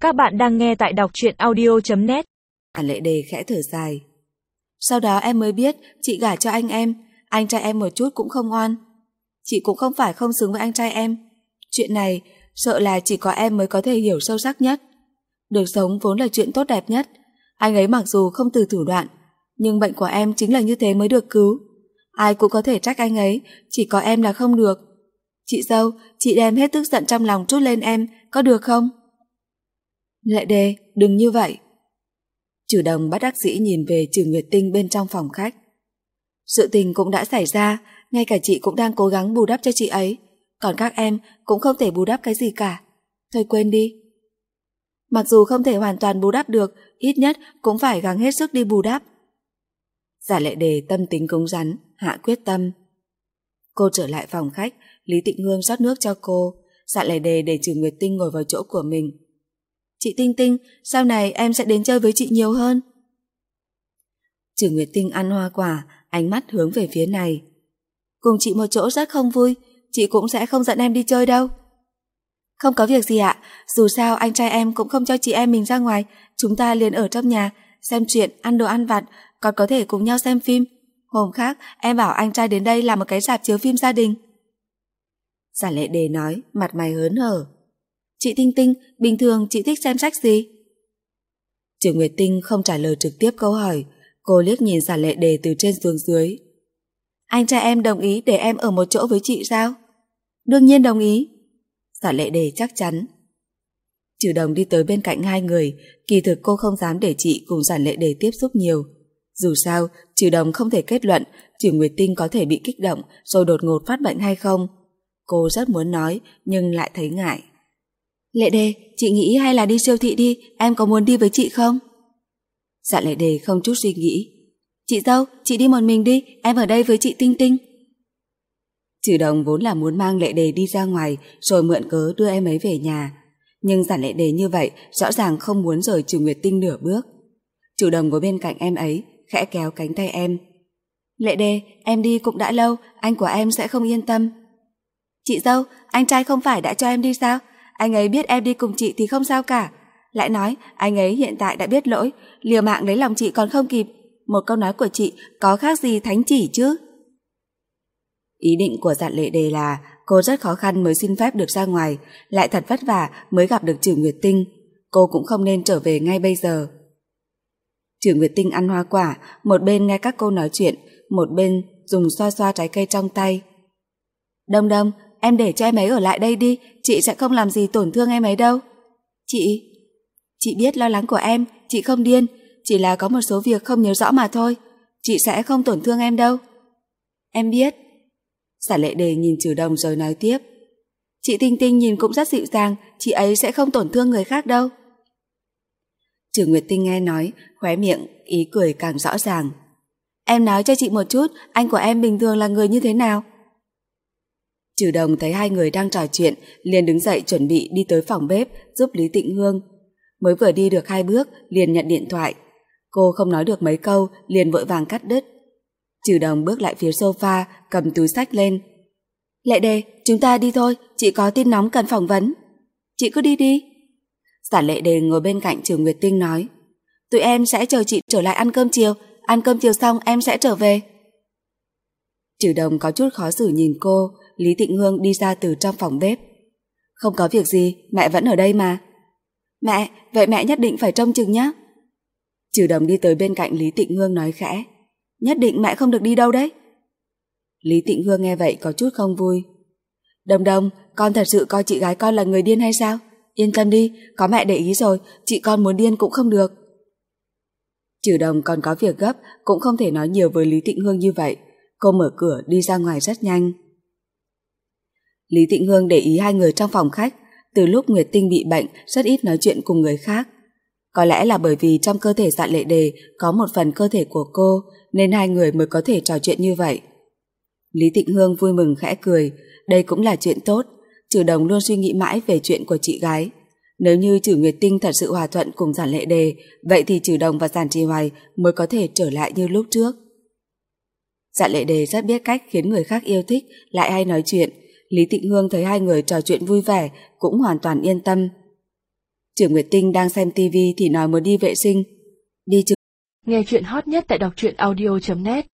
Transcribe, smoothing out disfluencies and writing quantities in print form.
Các bạn đang nghe tại đọc truyện audio.net. Lệ Đề khẽ thở dài. Sau đó em mới biết chị gả cho anh trai em một chút cũng không ngoan. Chị cũng không phải không xứng với anh trai em. Chuyện này sợ là chỉ có em mới có thể hiểu sâu sắc nhất. Được sống vốn là chuyện tốt đẹp nhất. Anh ấy mặc dù không từ thủ đoạn, nhưng bệnh của em chính là như thế mới được cứu. Ai cũng có thể trách anh ấy, chỉ có em là không được. Chị dâu, chị đem hết tức giận trong lòng trút lên em, có được không? Lệ Đề, đừng như vậy. Trừ Đồng bất đắc dĩ nhìn về Trừ Nguyệt Tinh bên trong phòng khách. Sự tình cũng đã xảy ra, ngay cả chị cũng đang cố gắng bù đắp cho chị ấy, còn các em cũng không thể bù đắp cái gì cả. Thôi quên đi. Mặc dù không thể hoàn toàn bù đắp được, ít nhất cũng phải gắng hết sức đi bù đắp. Giả Lệ Đề tâm tính cứng rắn, hạ quyết tâm. Cô trở lại phòng khách, Lý Tịnh Hương rót nước cho cô. Giả Lệ Đề để Trừ Nguyệt Tinh ngồi vào chỗ của mình. Chị Tinh Tinh, sau này em sẽ đến chơi với chị nhiều hơn. Trừ Nguyệt Tinh ăn hoa quả, ánh mắt hướng về phía này. Cùng chị một chỗ rất không vui, chị cũng sẽ không dẫn em đi chơi đâu. Không có việc gì ạ, dù sao anh trai em cũng không cho chị em mình ra ngoài, chúng ta liền ở trong nhà, xem truyện, ăn đồ ăn vặt, còn có thể cùng nhau xem phim. Hôm khác em bảo anh trai đến đây làm một cái rạp chiếu phim gia đình. Giả Lệ Đề nói, mặt mày hớn hở. Chị Tinh Tinh, bình thường chị thích xem sách gì? Trừ Nguyệt Tinh không trả lời trực tiếp câu hỏi, cô liếc nhìn Giả Lệ Đề từ trên xuống dưới. Anh trai em đồng ý để em ở một chỗ với chị sao? Đương nhiên đồng ý. Giả Lệ Đề chắc chắn. Trừ Đồng đi tới bên cạnh hai người, kỳ thực cô không dám để chị cùng Giả Lệ Đề tiếp xúc nhiều. Dù sao, Trừ Đồng không thể kết luận Trừ Nguyệt Tinh có thể bị kích động rồi đột ngột phát bệnh hay không. Cô rất muốn nói nhưng lại thấy ngại. Lệ Đề, chị nghĩ hay là đi siêu thị đi, em có muốn đi với chị không? Dạ Lệ Đề không chút suy nghĩ. Chị dâu, chị đi một mình đi, em ở đây với chị Tinh Tinh. Trừ Đồng vốn là muốn mang Lệ Đề đi ra ngoài rồi mượn cớ đưa em ấy về nhà. Nhưng Giả Lệ Đề như vậy rõ ràng không muốn rời Trừ Nguyệt Tinh nửa bước. Trừ Đồng ngồi bên cạnh em ấy, khẽ kéo cánh tay em. Lệ Đề, em đi cũng đã lâu, anh của em sẽ không yên tâm. Chị dâu, anh trai không phải đã cho em đi sao? Anh ấy biết em đi cùng chị thì không sao cả. Lại nói, anh ấy hiện tại đã biết lỗi, liều mạng lấy lòng chị còn không kịp. Một câu nói của chị có khác gì thánh chỉ chứ? Ý định của Dạ Lệ Đề là cô rất khó khăn mới xin phép được ra ngoài, lại thật vất vả mới gặp được Trừ Nguyệt Tinh. Cô cũng không nên trở về ngay bây giờ. Trừ Nguyệt Tinh ăn hoa quả, một bên nghe các cô nói chuyện, một bên dùng xoa xoa trái cây trong tay. Đông Đông, em để cho em ấy ở lại đây đi, chị sẽ không làm gì tổn thương em ấy đâu. Chị biết lo lắng của em, chị không điên, chỉ là có một số việc không nhớ rõ mà thôi, chị sẽ không tổn thương em đâu. Em biết. Giả Lệ Đề nhìn Trừ Đồng rồi nói tiếp. Chị Tinh Tinh nhìn cũng rất dịu dàng, chị ấy sẽ không tổn thương người khác đâu. Trừ Nguyệt Tinh nghe nói, khóe miệng ý cười càng rõ ràng. Em nói cho chị một chút, anh của em bình thường là người như thế nào? Trừ Đồng thấy hai người đang trò chuyện, liền đứng dậy chuẩn bị đi tới phòng bếp giúp Lý Tịnh Hương. Mới vừa đi được 2 bước, liền nhận điện thoại. Cô không nói được mấy câu, liền vội vàng cắt đứt. Trừ Đồng bước lại phía sofa, cầm túi xách lên. Lệ Đề, chúng ta đi thôi, chị có tin nóng cần phỏng vấn. Chị cứ đi đi. Giả Lệ Đề ngồi bên cạnh Trừ Nguyệt Tinh nói. Tụi em sẽ chờ chị trở lại ăn cơm chiều xong em sẽ trở về. Trừ Đồng có chút khó xử nhìn cô. Lý Tịnh Hương đi ra từ trong phòng bếp. Không có việc gì, mẹ vẫn ở đây mà. Mẹ, vậy mẹ nhất định phải trông chừng nhé. Trừ Đồng đi tới bên cạnh Lý Tịnh Hương nói khẽ. Nhất định mẹ không được đi đâu đấy. Lý Tịnh Hương nghe vậy có chút không vui. Đồng Đồng, con thật sự coi chị gái con là người điên hay sao? Yên tâm đi, có mẹ để ý rồi, chị con muốn điên cũng không được. Trừ Đồng còn có việc gấp, cũng không thể nói nhiều với Lý Tịnh Hương như vậy. Cô mở cửa đi ra ngoài rất nhanh. Lý Tịnh Hương để ý hai người trong phòng khách. Từ lúc Nguyệt Tinh bị bệnh rất ít nói chuyện cùng người khác. Có lẽ là bởi vì trong cơ thể Dạ Lệ Đề có một phần cơ thể của cô, nên hai người mới có thể trò chuyện như vậy. Lý Tịnh Hương vui mừng khẽ cười. Đây cũng là chuyện tốt. Trừ Đồng luôn suy nghĩ mãi về chuyện của chị gái. Nếu như Trừ Nguyệt Tinh thật sự hòa thuận cùng Dạ Lệ Đề, vậy thì Trừ Đồng và Giản Trì Hoài mới có thể trở lại như lúc trước. Dạ Lệ Đề rất biết cách khiến người khác yêu thích, lại hay nói chuyện. Lý Tịnh Hương thấy hai người trò chuyện vui vẻ cũng hoàn toàn yên tâm. Trưởng Nguyệt Tinh đang xem tivi thì nói muốn đi vệ sinh. Đi chứ. Nghe chuyện hot nhất tại đọc truyện audio.net